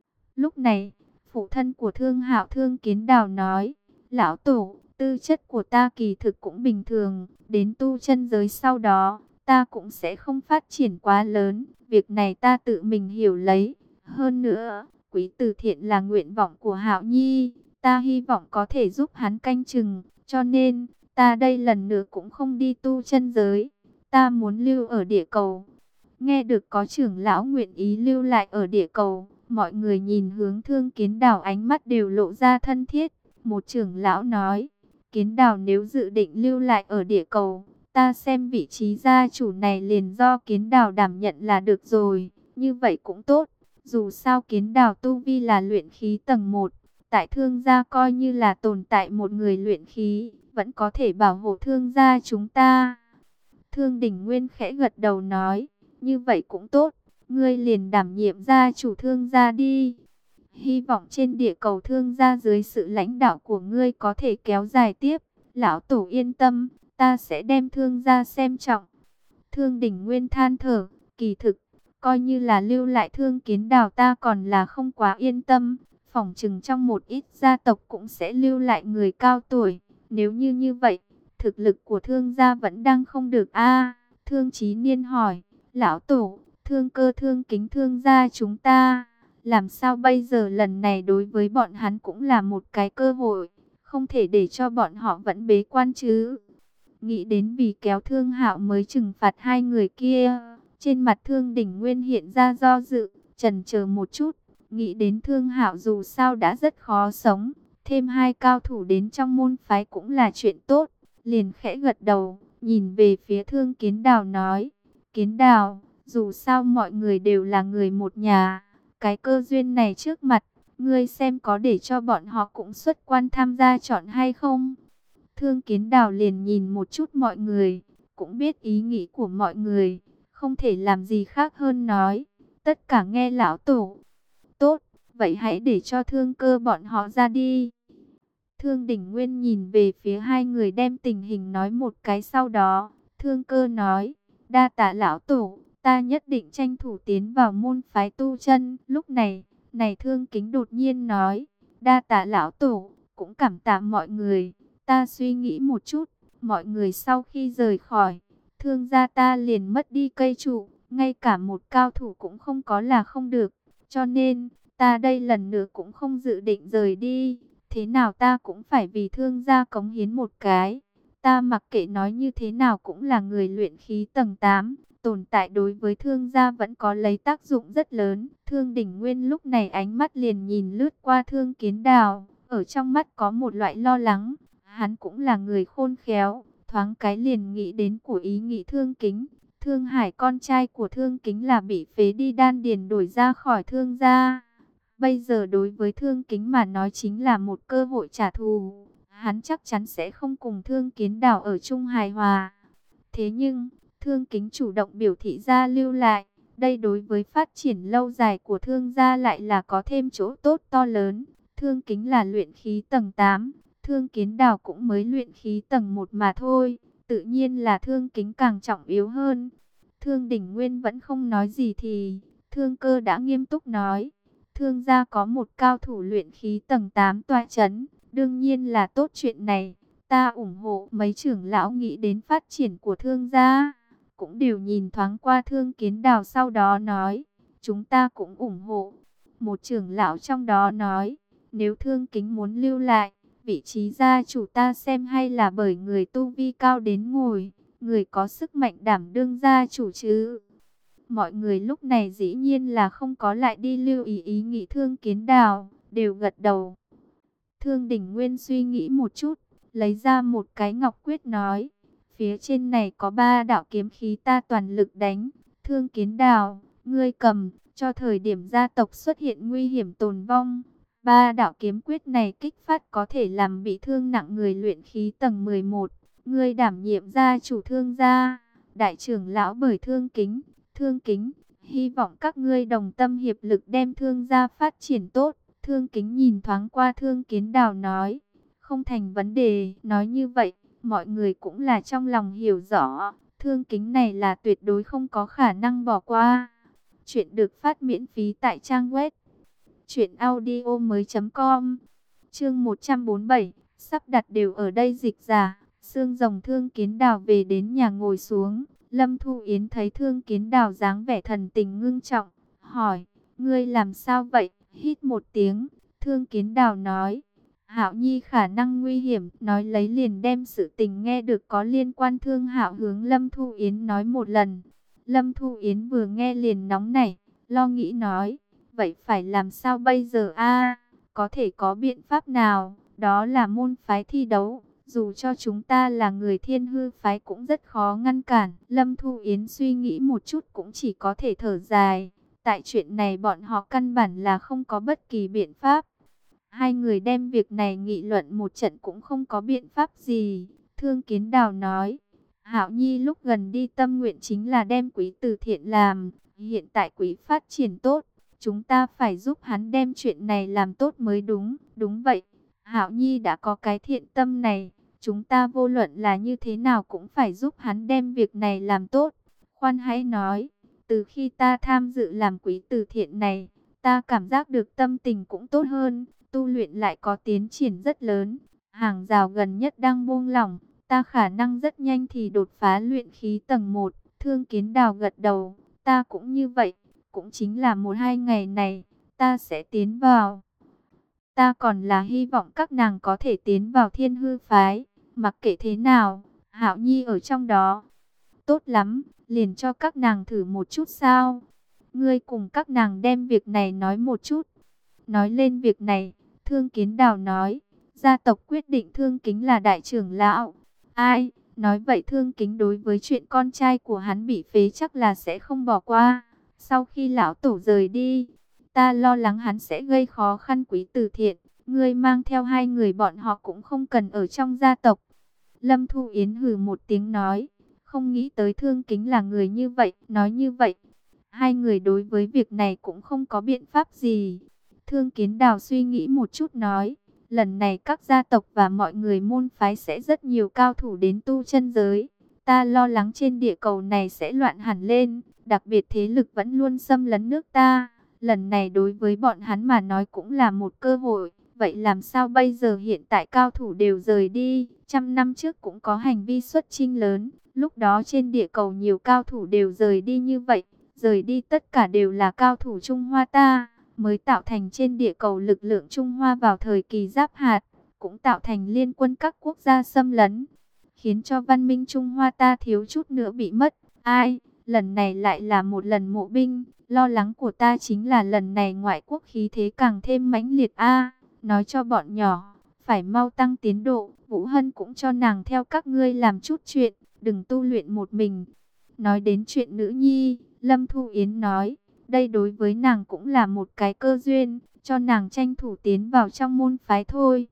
Lúc này, phụ thân của Thương Hạo Thương Kiến Đào nói, lão tổ, tư chất của ta kỳ thực cũng bình thường. Đến tu chân giới sau đó, ta cũng sẽ không phát triển quá lớn. Việc này ta tự mình hiểu lấy. Hơn nữa, quý từ thiện là nguyện vọng của Hạo Nhi. Ta hy vọng có thể giúp hắn canh chừng. Cho nên, ta đây lần nữa cũng không đi tu chân giới. Ta muốn lưu ở địa cầu. Nghe được có trưởng lão nguyện ý lưu lại ở địa cầu, mọi người nhìn hướng Thương Kiến Đào ánh mắt đều lộ ra thân thiết. Một trưởng lão nói, Kiến Đào nếu dự định lưu lại ở địa cầu, ta xem vị trí gia chủ này liền do Kiến Đào đảm nhận là được rồi. Như vậy cũng tốt, dù sao Kiến Đào tu vi là luyện khí tầng 1, tại Thương gia coi như là tồn tại một người luyện khí, vẫn có thể bảo hộ Thương gia chúng ta. Thương Đỉnh Nguyên khẽ gật đầu nói, như vậy cũng tốt, ngươi liền đảm nhiệm gia chủ Thương gia đi. Hy vọng trên địa cầu Thương gia dưới sự lãnh đạo của ngươi có thể kéo dài tiếp. Lão tổ yên tâm, ta sẽ đem Thương gia xem trọng. Thương Đỉnh Nguyên than thở, kỳ thực, coi như là lưu lại Thương Kiến Đào ta còn là không quá yên tâm. Phỏng chừng trong một ít gia tộc cũng sẽ lưu lại người cao tuổi. Nếu như vậy, thực lực của Thương gia vẫn đang không được a. Thương Chí Niên hỏi, lão tổ, Thương Cơ Thương Kính Thương gia chúng ta, làm sao bây giờ? Lần này đối với bọn hắn cũng là một cái cơ hội, không thể để cho bọn họ vẫn bế quan chứ. Nghĩ đến vì kéo Thương Hạo mới trừng phạt hai người kia, trên mặt Thương Đỉnh Nguyên hiện ra do dự, chần chờ một chút. Nghĩ đến Thương Hạo dù sao đã rất khó sống, thêm hai cao thủ đến trong môn phái cũng là chuyện tốt, liền khẽ gật đầu, nhìn về phía Thương Kiến Đào nói, Kiến Đào, dù sao mọi người đều là người một nhà, cái cơ duyên này trước mặt, ngươi xem có để cho bọn họ cũng xuất quan tham gia chọn hay không? Thương Kiến Đào liền nhìn một chút mọi người, cũng biết ý nghĩ của mọi người, không thể làm gì khác hơn nói, tất cả nghe lão tổ. Tốt, vậy hãy để cho Thương Cơ bọn họ ra đi. Thương Đỉnh Nguyên nhìn về phía hai người đem tình hình nói một cái, sau đó, Thương Cơ nói, đa tạ lão tổ, ta nhất định tranh thủ tiến vào môn phái tu chân. Lúc này, Thương Kính đột nhiên nói, đa tạ lão tổ, cũng cảm tạ mọi người, ta suy nghĩ một chút, mọi người sau khi rời khỏi, Thương gia ta liền mất đi cây trụ, ngay cả một cao thủ cũng không có là không được, cho nên, ta đây lần nữa cũng không dự định rời đi, thế nào ta cũng phải vì Thương gia cống hiến một cái. Ta mặc kệ nói như thế nào cũng là người luyện khí tầng 8, tồn tại đối với Thương gia vẫn có lấy tác dụng rất lớn. Thương Đỉnh Nguyên lúc này ánh mắt liền nhìn lướt qua Thương Kiến Đào, ở trong mắt có một loại lo lắng. Hắn cũng là người khôn khéo, thoáng cái liền nghĩ đến của ý nghĩ Thương Kính. Thương Hải con trai của Thương Kính là bị phế đi đan điền đổi ra khỏi Thương gia. Bây giờ đối với Thương Kính mà nói chính là một cơ hội trả thù. Hắn chắc chắn sẽ không cùng Thương Kiến Đào ở chung hài hòa. Thế nhưng, Thương Kính chủ động biểu thị ra lưu lại. Đây đối với phát triển lâu dài của Thương gia lại là có thêm chỗ tốt to lớn. Thương Kính là luyện khí tầng 8, Thương Kiến Đào cũng mới luyện khí tầng 1 mà thôi. Tự nhiên là Thương Kính càng trọng yếu hơn. Thương Đỉnh Nguyên vẫn không nói gì thì Thương Cơ đã nghiêm túc nói. Thương gia có một cao thủ luyện khí tầng 8 tọa chấn, đương nhiên là tốt chuyện này. Ta ủng hộ. Mấy trưởng lão nghĩ đến phát triển của Thương gia, cũng đều nhìn thoáng qua Thương Kiến Đào sau đó nói, chúng ta cũng ủng hộ. Một trưởng lão trong đó nói, nếu Thương Kính muốn lưu lại, vị trí gia chủ ta xem hay là bởi người tu vi cao đến ngồi, người có sức mạnh đảm đương gia chủ chứ. Mọi người lúc này dĩ nhiên là không có lại đi lưu ý ý nghĩ Thương Kiến Đào, đều gật đầu. Thương Đỉnh Nguyên suy nghĩ một chút, lấy ra một cái ngọc quyết nói, phía trên này có 3 đạo kiếm khí ta toàn lực đánh. Thương Kiến Đào, ngươi cầm, cho thời điểm gia tộc xuất hiện nguy hiểm tồn vong. 3 đạo kiếm quyết này kích phát có thể làm bị thương nặng người luyện khí tầng 11. Ngươi đảm nhiệm gia chủ Thương gia, đại trưởng lão bởi Thương Kính, hy vọng các ngươi đồng tâm hiệp lực đem Thương gia phát triển tốt. Thương Kính nhìn thoáng qua Thương Kiến Đào nói, không thành vấn đề. Nói như vậy, mọi người cũng là trong lòng hiểu rõ, Thương Kính này là tuyệt đối không có khả năng bỏ qua. Chuyện được phát miễn phí tại trang web truyệnaudiomoi.com. Chương 147, sắp đặt đều ở đây dịch giả. Xương rồng. Thương Kiến Đào về đến nhà ngồi xuống. Lâm Thu Yến thấy Thương Kiến Đào dáng vẻ thần tình ngưng trọng, hỏi, ngươi làm sao vậy? Hít một tiếng, Thương Kiến Đào nói, Hạo Nhi khả năng nguy hiểm. Nói lấy liền đem sự tình nghe được có liên quan Thương Hạo hướng Lâm Thu Yến nói một lần. Lâm Thu Yến vừa nghe liền nóng nảy, lo nghĩ nói, vậy phải làm sao bây giờ a? Có thể có biện pháp nào? Đó là môn phái thi đấu, dù cho chúng ta là người Thiên Hư phái cũng rất khó ngăn cản. Lâm Thu Yến suy nghĩ một chút cũng chỉ có thể thở dài. Tại chuyện này bọn họ căn bản là không có bất kỳ biện pháp. Hai người đem việc này nghị luận một trận cũng không có biện pháp gì. Thương Kiến Đào nói, Hạo Nhi lúc gần đi tâm nguyện chính là đem quỹ từ thiện làm. Hiện tại quỹ phát triển tốt, chúng ta phải giúp hắn đem chuyện này làm tốt mới đúng. Đúng vậy, Hạo Nhi đã có cái thiện tâm này, chúng ta vô luận là như thế nào cũng phải giúp hắn đem việc này làm tốt. Khoan hãy nói, từ khi ta tham dự làm quỹ từ thiện này, ta cảm giác được tâm tình cũng tốt hơn, tu luyện lại có tiến triển rất lớn. Hàng rào gần nhất đang buông lỏng, ta khả năng rất nhanh thì đột phá luyện khí tầng 1. Thương Kiến Đào gật đầu, ta cũng như vậy, cũng chính là 1-2 ngày này, ta sẽ tiến vào. Ta còn là hy vọng các nàng có thể tiến vào Thiên Hư phái, mặc kệ thế nào, Hạo Nhi ở trong đó. Tốt lắm, liền cho các nàng thử một chút sao? Ngươi cùng các nàng đem việc này nói một chút. Nói lên việc này, Thương Kiến Đào nói, gia tộc quyết định Thương Kính là đại trưởng lão. Ai, nói vậy Thương Kính đối với chuyện con trai của hắn bị phế chắc là sẽ không bỏ qua. Sau khi lão tổ rời đi, ta lo lắng hắn sẽ gây khó khăn quý từ thiện. Ngươi mang theo 2 người bọn họ cũng không cần ở trong gia tộc. Lâm Thu Yến hừ một tiếng nói, không nghĩ tới Thương Kính là người như vậy. Nói như vậy, 2 người đối với việc này cũng không có biện pháp gì. Thương Kiến Đào suy nghĩ một chút nói, lần này các gia tộc và mọi người môn phái sẽ rất nhiều cao thủ đến tu chân giới. Ta lo lắng trên địa cầu này sẽ loạn hẳn lên, đặc biệt thế lực vẫn luôn xâm lấn nước ta. Lần này đối với bọn hắn mà nói cũng là một cơ hội. Vậy làm sao bây giờ? Hiện tại cao thủ đều rời đi. 100 năm trước cũng có hành vi xuất chinh lớn. Lúc đó trên địa cầu nhiều cao thủ đều rời đi như vậy. Rời đi tất cả đều là cao thủ Trung Hoa ta. Mới tạo thành trên địa cầu lực lượng Trung Hoa vào thời kỳ giáp hạt. Cũng tạo thành liên quân các quốc gia xâm lấn. Khiến cho văn minh Trung Hoa ta thiếu chút nữa bị mất. Ai? Lần này lại là một lần mộ binh. Lo lắng của ta chính là lần này ngoại quốc khí thế càng thêm mãnh liệt a. Nói cho bọn nhỏ, phải mau tăng tiến độ. Vũ Hân cũng cho nàng theo các ngươi làm chút chuyện, đừng tu luyện một mình. Nói đến chuyện nữ nhi, Lâm Thu Yến nói, đây đối với nàng cũng là một cái cơ duyên, cho nàng tranh thủ tiến vào trong môn phái thôi.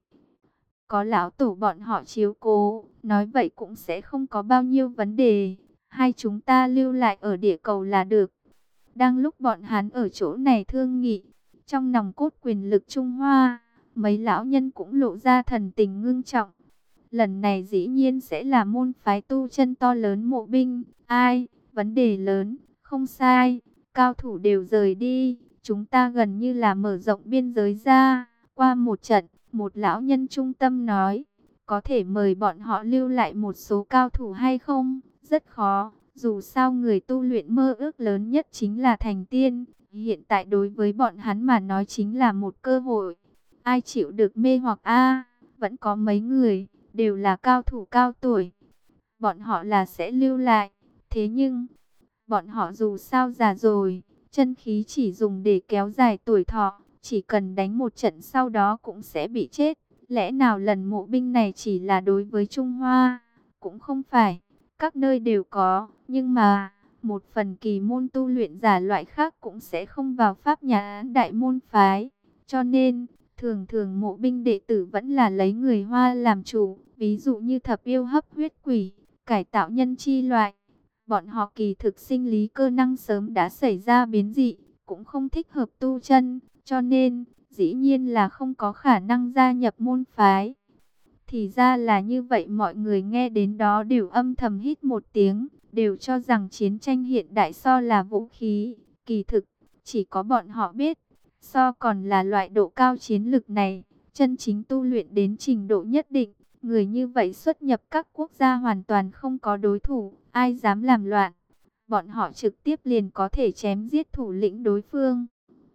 Có lão tổ bọn họ chiếu cố, nói vậy cũng sẽ không có bao nhiêu vấn đề. Hai chúng ta lưu lại ở địa cầu là được. Đang lúc bọn hắn ở chỗ này thương nghị, trong nòng cốt quyền lực Trung Hoa, mấy lão nhân cũng lộ ra thần tình ngưng trọng. Lần này dĩ nhiên sẽ là môn phái tu chân to lớn Mộ Binh. Ai, vấn đề lớn, không sai, cao thủ đều rời đi. Chúng ta gần như là mở rộng biên giới ra. Qua một trận, một lão nhân trung tâm nói, có thể mời bọn họ lưu lại một số cao thủ hay không? Rất khó, dù sao người tu luyện mơ ước lớn nhất chính là thành tiên. Hiện tại đối với bọn hắn mà nói chính là một cơ hội. Ai chịu được mê hoặc vẫn có mấy người, đều là cao thủ cao tuổi. Bọn họ là sẽ lưu lại, thế nhưng bọn họ dù sao già rồi, chân khí chỉ dùng để kéo dài tuổi thọ, chỉ cần đánh một trận sau đó cũng sẽ bị chết. Lẽ nào lần mộ binh này chỉ là đối với Trung Hoa? Cũng không phải, các nơi đều có, nhưng mà một phần kỳ môn tu luyện giả loại khác cũng sẽ không vào pháp nhà đại môn phái. Cho nên, thường thường mộ binh đệ tử vẫn là lấy người Hoa làm chủ, ví dụ như thập yêu hấp huyết quỷ, cải tạo nhân chi loại. Bọn họ kỳ thực sinh lý cơ năng sớm đã xảy ra biến dị, cũng không thích hợp tu chân, cho nên dĩ nhiên là không có khả năng gia nhập môn phái. Thì ra là như vậy, mọi người nghe đến đó đều âm thầm hít một tiếng, đều cho rằng chiến tranh hiện đại so là vũ khí. Kỳ thực, chỉ có bọn họ biết, so còn là loại độ cao chiến lực này, chân chính tu luyện đến trình độ nhất định. Người như vậy xuất nhập các quốc gia hoàn toàn không có đối thủ, ai dám làm loạn. Bọn họ trực tiếp liền có thể chém giết thủ lĩnh đối phương.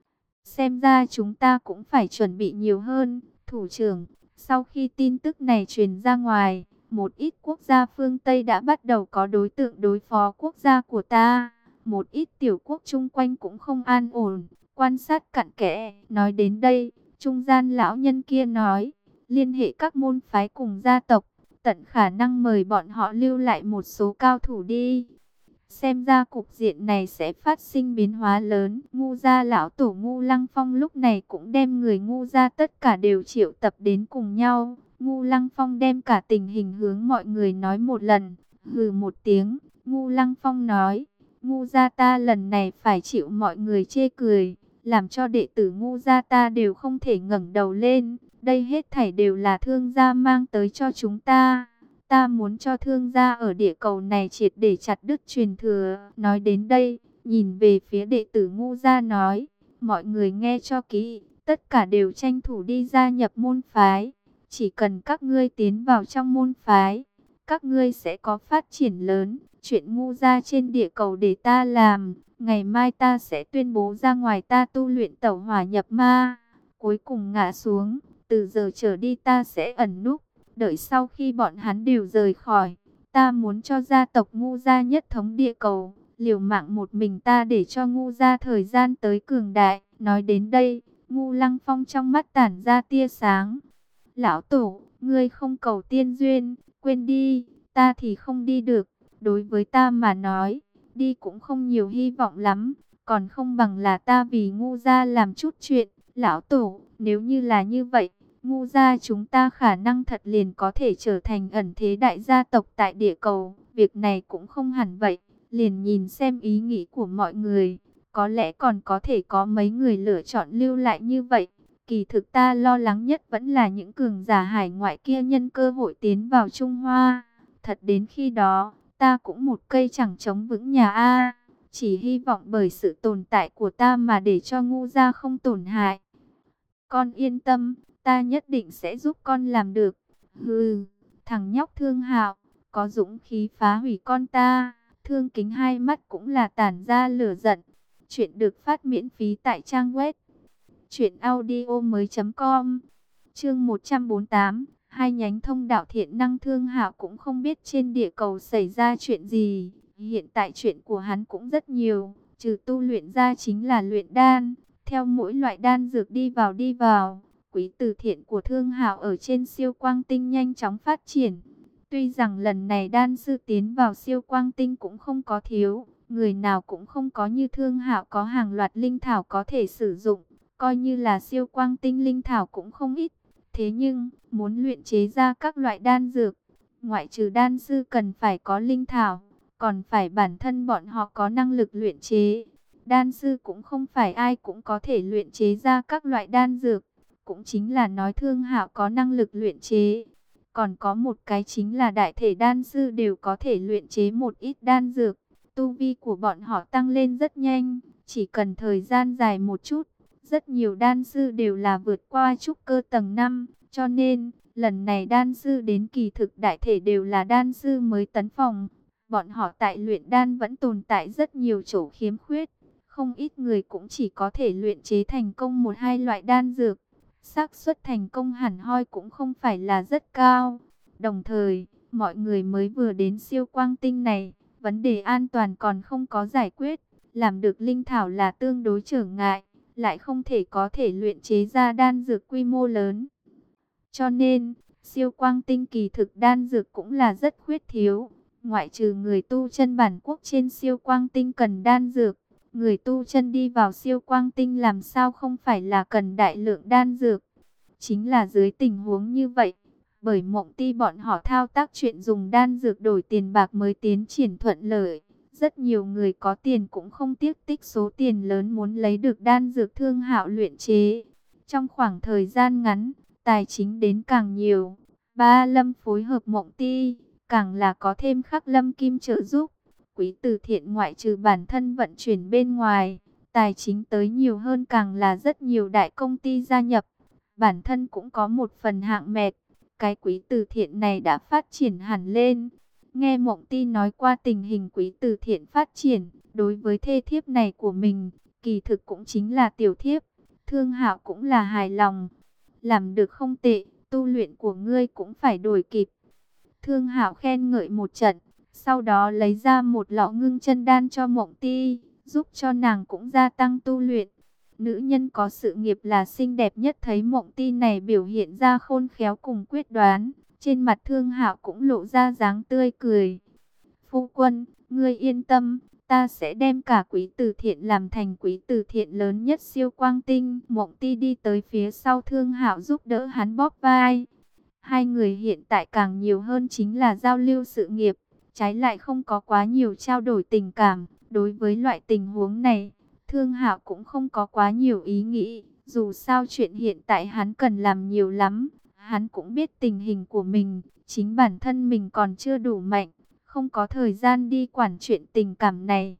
Xem ra chúng ta cũng phải chuẩn bị nhiều hơn, thủ trưởng. Sau khi tin tức này truyền ra ngoài, một ít quốc gia phương Tây đã bắt đầu có đối tượng đối phó quốc gia của ta. Một ít tiểu quốc chung quanh cũng không an ổn, quan sát cặn kẽ. Nói đến đây, trung gian lão nhân kia nói, liên hệ các môn phái cùng gia tộc, tận khả năng mời bọn họ lưu lại một số cao thủ đi. Xem ra cục diện này sẽ phát sinh biến hóa lớn. Ngu gia lão tổ Ngu Lăng Phong lúc này cũng đem người Ngu gia tất cả đều triệu tập đến cùng nhau. Ngu Lăng Phong đem cả tình hình hướng mọi người nói một lần. Hừ một tiếng, Ngu Lăng Phong nói, Ngu gia ta lần này phải chịu mọi người chê cười, làm cho đệ tử Ngu gia ta đều không thể ngẩng đầu lên. Đây hết thảy đều là thương gia mang tới cho chúng ta. Ta muốn cho thương gia ở địa cầu này triệt để chặt đứt truyền thừa. Nói đến đây, nhìn về phía đệ tử Ngu gia nói, mọi người nghe cho kỹ, tất cả đều tranh thủ đi gia nhập môn phái. Chỉ cần các ngươi tiến vào trong môn phái, các ngươi sẽ có phát triển lớn. Chuyện Ngu gia trên địa cầu để ta làm, ngày mai ta sẽ tuyên bố ra ngoài ta tu luyện tẩu hỏa nhập ma. Cuối cùng ngã xuống, từ giờ trở đi ta sẽ ẩn núp. Đợi sau khi bọn hắn đều rời khỏi, ta muốn cho gia tộc Ngu gia nhất thống địa cầu, liều mạng một mình ta để cho Ngu gia thời gian tới cường đại. Nói đến đây, Ngu Lăng Phong trong mắt tản ra tia sáng. Lão tổ, ngươi không cầu tiên duyên, quên đi, ta thì không đi được. Đối với ta mà nói, đi cũng không nhiều hy vọng lắm, còn không bằng là ta vì Ngu gia làm chút chuyện. Lão tổ, nếu như là như vậy, Ngu gia chúng ta khả năng thật liền có thể trở thành ẩn thế đại gia tộc tại địa cầu. Việc này cũng không hẳn vậy, liền nhìn xem ý nghĩ của mọi người. Có lẽ còn có thể có mấy người lựa chọn lưu lại như vậy. Kỳ thực ta lo lắng nhất vẫn là những cường giả hải ngoại kia nhân cơ hội tiến vào Trung Hoa. Thật đến khi đó, ta cũng một cây chẳng chống vững nhà a. Chỉ hy vọng bởi sự tồn tại của ta mà để cho Ngu gia không tổn hại. Con yên tâm, ta nhất định sẽ giúp con làm được. Hừ, thằng nhóc Thương Hạo, có dũng khí phá hủy con ta. Thương Kính hai mắt cũng là tản ra lửa giận. Chuyện được phát miễn phí tại trang web truyệnaudiomoi.com. Chương 148, hai nhánh thông đạo thiện năng. Thương Hạo cũng không biết trên địa cầu xảy ra chuyện gì. Hiện tại chuyện của hắn cũng rất nhiều, trừ tu luyện ra chính là luyện đan. Theo mỗi loại đan dược đi vào, Quý từ thiện của Thương Hạo ở trên siêu quang tinh nhanh chóng phát triển. Tuy rằng lần này đan sư tiến vào siêu quang tinh cũng không có thiếu, người nào cũng không có như Thương Hạo có hàng loạt linh thảo có thể sử dụng, coi như là siêu quang tinh linh thảo cũng không ít. Thế nhưng, muốn luyện chế ra các loại đan dược, ngoại trừ đan sư cần phải có linh thảo, còn phải bản thân bọn họ có năng lực luyện chế. Đan sư cũng không phải ai cũng có thể luyện chế ra các loại đan dược, cũng chính là nói Thương Hạo có năng lực luyện chế. Còn có một cái chính là đại thể đan sư đều có thể luyện chế một ít đan dược. Tu vi của bọn họ tăng lên rất nhanh, chỉ cần thời gian dài một chút. Rất nhiều đan sư đều là vượt qua trúc cơ tầng 5, cho nên lần này đan sư đến kỳ thực đại thể đều là đan sư mới tấn phòng. Bọn họ tại luyện đan vẫn tồn tại rất nhiều chỗ khiếm khuyết. Không ít người cũng chỉ có thể luyện chế thành công một hai loại đan dược. Xác suất thành công hẳn hoi cũng không phải là rất cao. Đồng thời, mọi người mới vừa đến siêu quang tinh này, vấn đề an toàn còn không có giải quyết. Làm được linh thảo là tương đối trở ngại, lại không thể có thể luyện chế ra đan dược quy mô lớn. Cho nên, siêu quang tinh kỳ thực đan dược cũng là rất khuyết thiếu. Ngoại trừ người tu chân bản quốc trên siêu quang tinh cần đan dược, người tu chân đi vào siêu quang tinh làm sao không phải là cần đại lượng đan dược. Chính là dưới tình huống như vậy, bởi Mộng Ti bọn họ thao tác chuyện dùng đan dược đổi tiền bạc mới tiến triển thuận lợi. Rất nhiều người có tiền cũng không tiếc tích số tiền lớn muốn lấy được đan dược Thương Hạo luyện chế. Trong khoảng thời gian ngắn, tài chính đến càng nhiều. Ba Lâm phối hợp Mộng Ti, càng là có thêm Khắc Lâm Kim trợ giúp. Quý từ thiện ngoại trừ bản thân vận chuyển bên ngoài, tài chính tới nhiều hơn càng là rất nhiều đại công ty gia nhập. Bản thân cũng có một phần hạng mẹt, cái quý từ thiện này đã phát triển hẳn lên. Nghe Mộng Ti nói qua tình hình quý từ thiện phát triển, đối với thê thiếp này của mình, kỳ thực cũng chính là tiểu thiếp. Thương Hạo cũng là hài lòng. Làm được không tệ, tu luyện của ngươi cũng phải đổi kịp. Thương Hạo khen ngợi một trận, sau đó lấy ra một lọ ngưng chân đan cho Mộng Ti, giúp cho nàng cũng gia tăng tu luyện. Nữ nhân có sự nghiệp là xinh đẹp nhất, thấy Mộng Ti này biểu hiện ra khôn khéo cùng quyết đoán, trên mặt Thương Hạo cũng lộ ra dáng tươi cười. Phu quân, ngươi yên tâm, ta sẽ đem cả quý từ thiện làm thành quý từ thiện lớn nhất siêu quang tinh. Mộng Ti đi tới phía sau Thương Hạo giúp đỡ hắn bóp vai. Hai người hiện tại càng nhiều hơn chính là giao lưu sự nghiệp, trái lại không có quá nhiều trao đổi tình cảm. Đối với loại tình huống này, Thương Hạo cũng không có quá nhiều ý nghĩ, dù sao chuyện hiện tại hắn cần làm nhiều lắm. Hắn cũng biết tình hình của mình, chính bản thân mình còn chưa đủ mạnh, không có thời gian đi quản chuyện tình cảm này.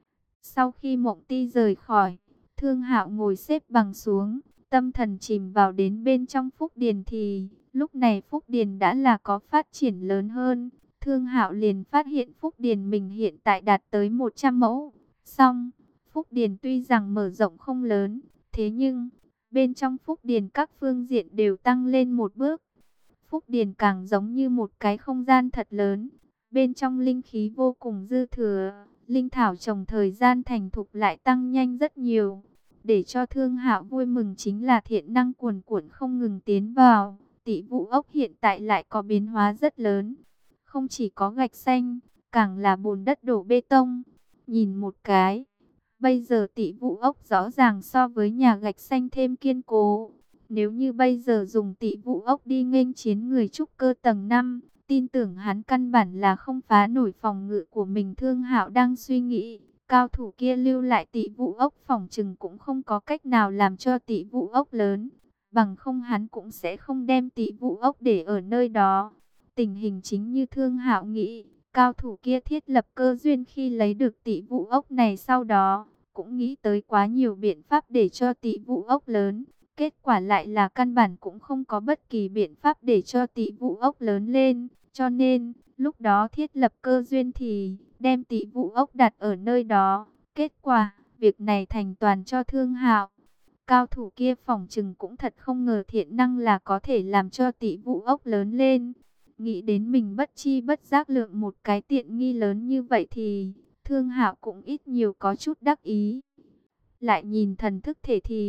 Sau khi Mộng Ti rời khỏi, Thương Hạo ngồi xếp bằng xuống, tâm thần chìm vào đến bên trong Phúc Điền thì lúc này Phúc Điền đã là có phát triển lớn hơn. Thương Hạo liền phát hiện Phúc Điền mình hiện tại đạt tới 100 mẫu. Xong, Phúc Điền tuy rằng mở rộng không lớn, thế nhưng bên trong Phúc Điền các phương diện đều tăng lên một bước. Phúc Điền càng giống như một cái không gian thật lớn. Bên trong linh khí vô cùng dư thừa, linh thảo trồng thời gian thành thục lại tăng nhanh rất nhiều. Để cho Thương Hạo vui mừng chính là thiện năng cuồn cuộn không ngừng tiến vào. Tỷ Vũ ốc hiện tại lại có biến hóa rất lớn. Không chỉ có gạch xanh, càng là bùn đất đổ bê tông. Nhìn một cái, bây giờ Tỷ Vũ ốc rõ ràng so với nhà gạch xanh thêm kiên cố. Nếu như bây giờ dùng Tỷ Vũ ốc đi nghênh chiến người trúc cơ tầng 5, tin tưởng hắn căn bản là không phá nổi phòng ngự của mình. Thương Hạo đang suy nghĩ, cao thủ kia lưu lại Tỷ Vũ ốc phòng chừng cũng không có cách nào làm cho Tỷ Vũ ốc lớn. Bằng không hắn cũng sẽ không đem Tỷ Vũ ốc để ở nơi đó. Tình hình chính như Thương Hạo nghĩ, cao thủ kia thiết lập cơ duyên khi lấy được Tỷ Vũ ốc này, sau đó cũng nghĩ tới quá nhiều biện pháp để cho Tỷ Vũ ốc lớn. Kết quả lại là căn bản cũng không có bất kỳ biện pháp để cho Tỷ Vũ ốc lớn lên. Cho nên, lúc đó thiết lập cơ duyên thì đem Tỷ Vũ ốc đặt ở nơi đó. Kết quả, việc này thành toàn cho Thương Hạo. Cao thủ kia phỏng chừng cũng thật không ngờ thiện năng là có thể làm cho Tỷ Vũ ốc lớn lên. Nghĩ đến mình bất chi bất giác lượng một cái tiện nghi lớn như vậy thì Thương Hạo cũng ít nhiều có chút đắc ý. Lại nhìn thần thức thể thì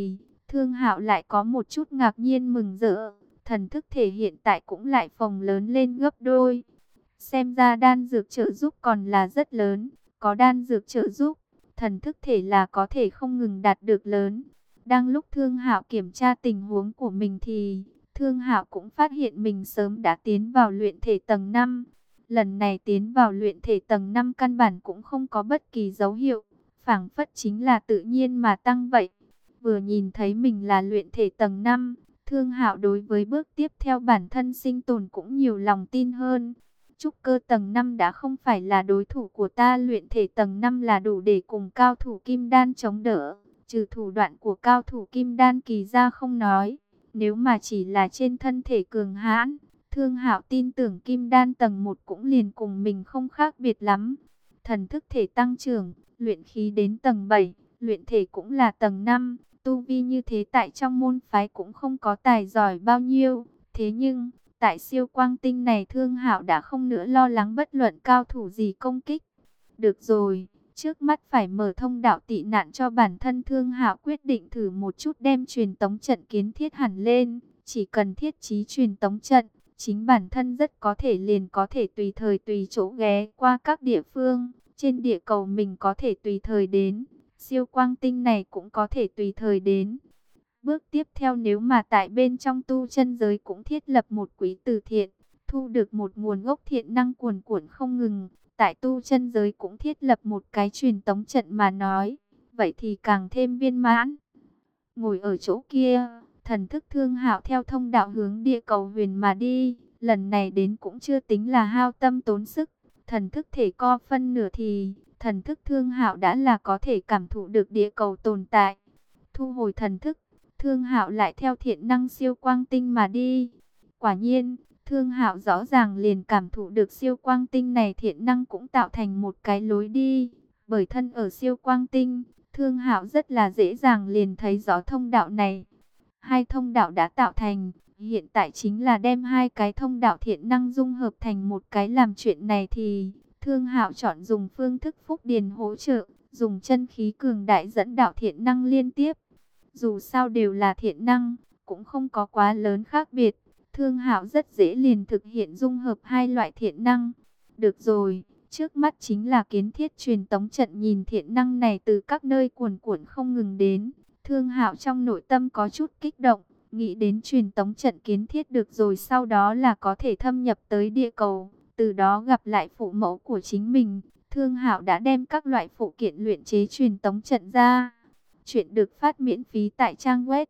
Thương Hạo lại có một chút ngạc nhiên mừng rỡ, thần thức thể hiện tại cũng lại phồng lớn lên gấp đôi. Xem ra đan dược trợ giúp còn là rất lớn, có đan dược trợ giúp, thần thức thể là có thể không ngừng đạt được lớn. Đang lúc Thương Hạo kiểm tra tình huống của mình thì Thương Hạo cũng phát hiện mình sớm đã tiến vào luyện thể tầng 5. Lần này tiến vào luyện thể tầng 5 căn bản cũng không có bất kỳ dấu hiệu, phảng phất chính là tự nhiên mà tăng vậy. Vừa nhìn thấy mình là luyện thể tầng 5, Thương Hạo đối với bước tiếp theo bản thân sinh tồn cũng nhiều lòng tin hơn. Trúc cơ tầng 5 đã không phải là đối thủ của ta, luyện thể tầng 5 là đủ để cùng cao thủ kim đan chống đỡ. Trừ thủ đoạn của cao thủ kim đan kỳ ra không nói, nếu mà chỉ là trên thân thể cường hãn, Thương Hạo tin tưởng kim đan tầng 1 cũng liền cùng mình không khác biệt lắm. Thần thức thể tăng trưởng, luyện khí đến tầng 7, luyện thể cũng là tầng 5. Tu vi như thế tại trong môn phái cũng không có tài giỏi bao nhiêu. Thế nhưng, tại siêu quang tinh này Thương Hạo đã không nữa lo lắng bất luận cao thủ gì công kích. Được rồi, trước mắt phải mở thông đạo tị nạn cho bản thân. Thương Hạo quyết định thử một chút đem truyền tống trận kiến thiết hẳn lên. Chỉ cần thiết trí truyền tống trận, chính bản thân rất có thể liền có thể tùy thời tùy chỗ ghé qua các địa phương. Trên địa cầu mình có thể tùy thời đến, siêu quang tinh này cũng có thể tùy thời đến. Bước tiếp theo, nếu mà tại bên trong tu chân giới cũng thiết lập một quỹ từ thiện, thu được một nguồn gốc thiện năng cuồn cuộn không ngừng, tại tu chân giới cũng thiết lập một cái truyền tống trận mà nói, vậy thì càng thêm viên mãn. Ngồi ở chỗ kia, thần thức Thương Hạo theo thông đạo hướng địa cầu huyền mà đi, lần này đến cũng chưa tính là hao tâm tốn sức. Thần thức thể co phân nửa thì thần thức Thương Hạo đã là có thể cảm thụ được địa cầu tồn tại. Thu hồi thần thức, Thương Hạo lại theo thiện năng siêu quang tinh mà đi. Quả nhiên, Thương Hạo rõ ràng liền cảm thụ được siêu quang tinh này thiện năng cũng tạo thành một cái lối đi. Bởi thân ở siêu quang tinh, Thương Hạo rất là dễ dàng liền thấy rõ thông đạo này. Hai thông đạo đã tạo thành, hiện tại chính là đem hai cái thông đạo thiện năng dung hợp thành một cái. Làm chuyện này thì Thương Hạo chọn dùng phương thức phúc điền hỗ trợ, dùng chân khí cường đại dẫn đạo thiện năng liên tiếp. Dù sao đều là thiện năng, cũng không có quá lớn khác biệt. Thương Hạo rất dễ liền thực hiện dung hợp hai loại thiện năng. Được rồi, trước mắt chính là kiến thiết truyền tống trận. Nhìn thiện năng này từ các nơi cuồn cuộn không ngừng đến, Thương Hạo trong nội tâm có chút kích động, nghĩ đến truyền tống trận kiến thiết được rồi, sau đó là có thể thâm nhập tới địa cầu, từ đó gặp lại phụ mẫu của chính mình. Thương Hạo đã đem các loại phụ kiện luyện chế truyền tống trận ra. Chuyện được phát miễn phí tại trang web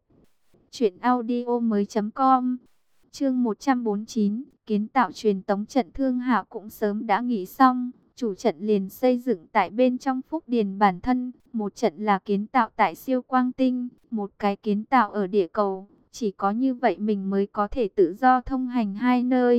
truyệnaudiomoi.com. Chương 149, kiến tạo truyền tống trận. Thương Hạo cũng sớm đã nghĩ xong, chủ trận liền xây dựng tại bên trong phúc điền bản thân. Một trận là kiến tạo tại siêu quang tinh, một cái kiến tạo ở địa cầu. Chỉ có như vậy mình mới có thể tự do thông hành hai nơi.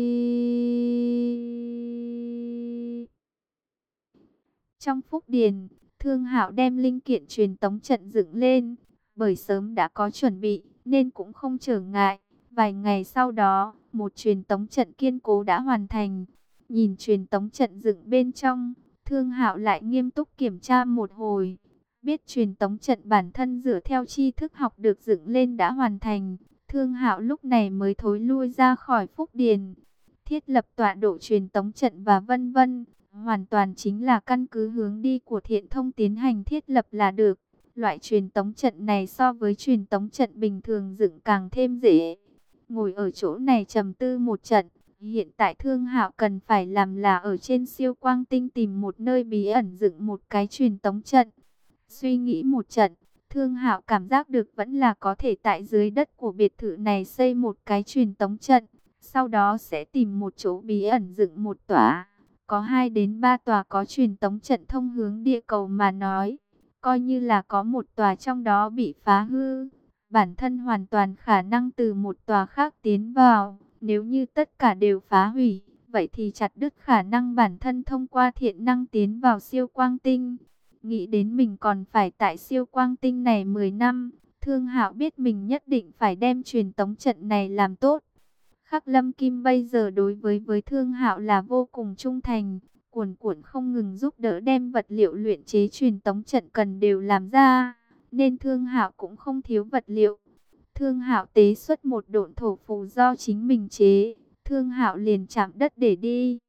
Trong phúc điền, Thương Hạo đem linh kiện truyền tống trận dựng lên, bởi sớm đã có chuẩn bị nên cũng không trở ngại. Vài ngày sau đó, một truyền tống trận kiên cố đã hoàn thành. Nhìn truyền tống trận dựng bên trong, Thương Hạo lại nghiêm túc kiểm tra một hồi. Biết truyền tống trận bản thân dựa theo tri thức học được dựng lên đã hoàn thành, Thương Hạo lúc này mới thối lui ra khỏi phúc điền. Thiết lập tọa độ truyền tống trận và vân vân, hoàn toàn chính là căn cứ hướng đi của Thiện Thông tiến hành thiết lập là được. Loại truyền tống trận này so với truyền tống trận bình thường dựng càng thêm dễ. Ngồi ở chỗ này trầm tư một trận, hiện tại Thương Hạo cần phải làm là ở trên siêu quang tinh tìm một nơi bí ẩn dựng một cái truyền tống trận. Suy nghĩ một trận, Thương Hạo cảm giác được vẫn là có thể tại dưới đất của biệt thự này xây một cái truyền tống trận. Sau đó sẽ tìm một chỗ bí ẩn dựng một tòa. Có 2 đến 3 tòa có truyền tống trận thông hướng địa cầu mà nói. Coi như là có một tòa trong đó bị phá hư, bản thân hoàn toàn khả năng từ một tòa khác tiến vào. Nếu như tất cả đều phá hủy, vậy thì chặt đứt khả năng bản thân thông qua thiện năng tiến vào siêu quang tinh. Nghĩ đến mình còn phải tại siêu quang tinh này 10 năm, Thương Hạo biết mình nhất định phải đem truyền tống trận này làm tốt. Khắc Lâm Kim bây giờ đối với Thương Hạo là vô cùng trung thành, cuồn cuộn không ngừng giúp đỡ đem vật liệu luyện chế truyền tống trận cần đều làm ra. nên Thương Hạo cũng không thiếu vật liệu. Thương Hạo tế xuất một độn thổ phù do chính mình chế, Thương Hạo liền chạm đất để đi.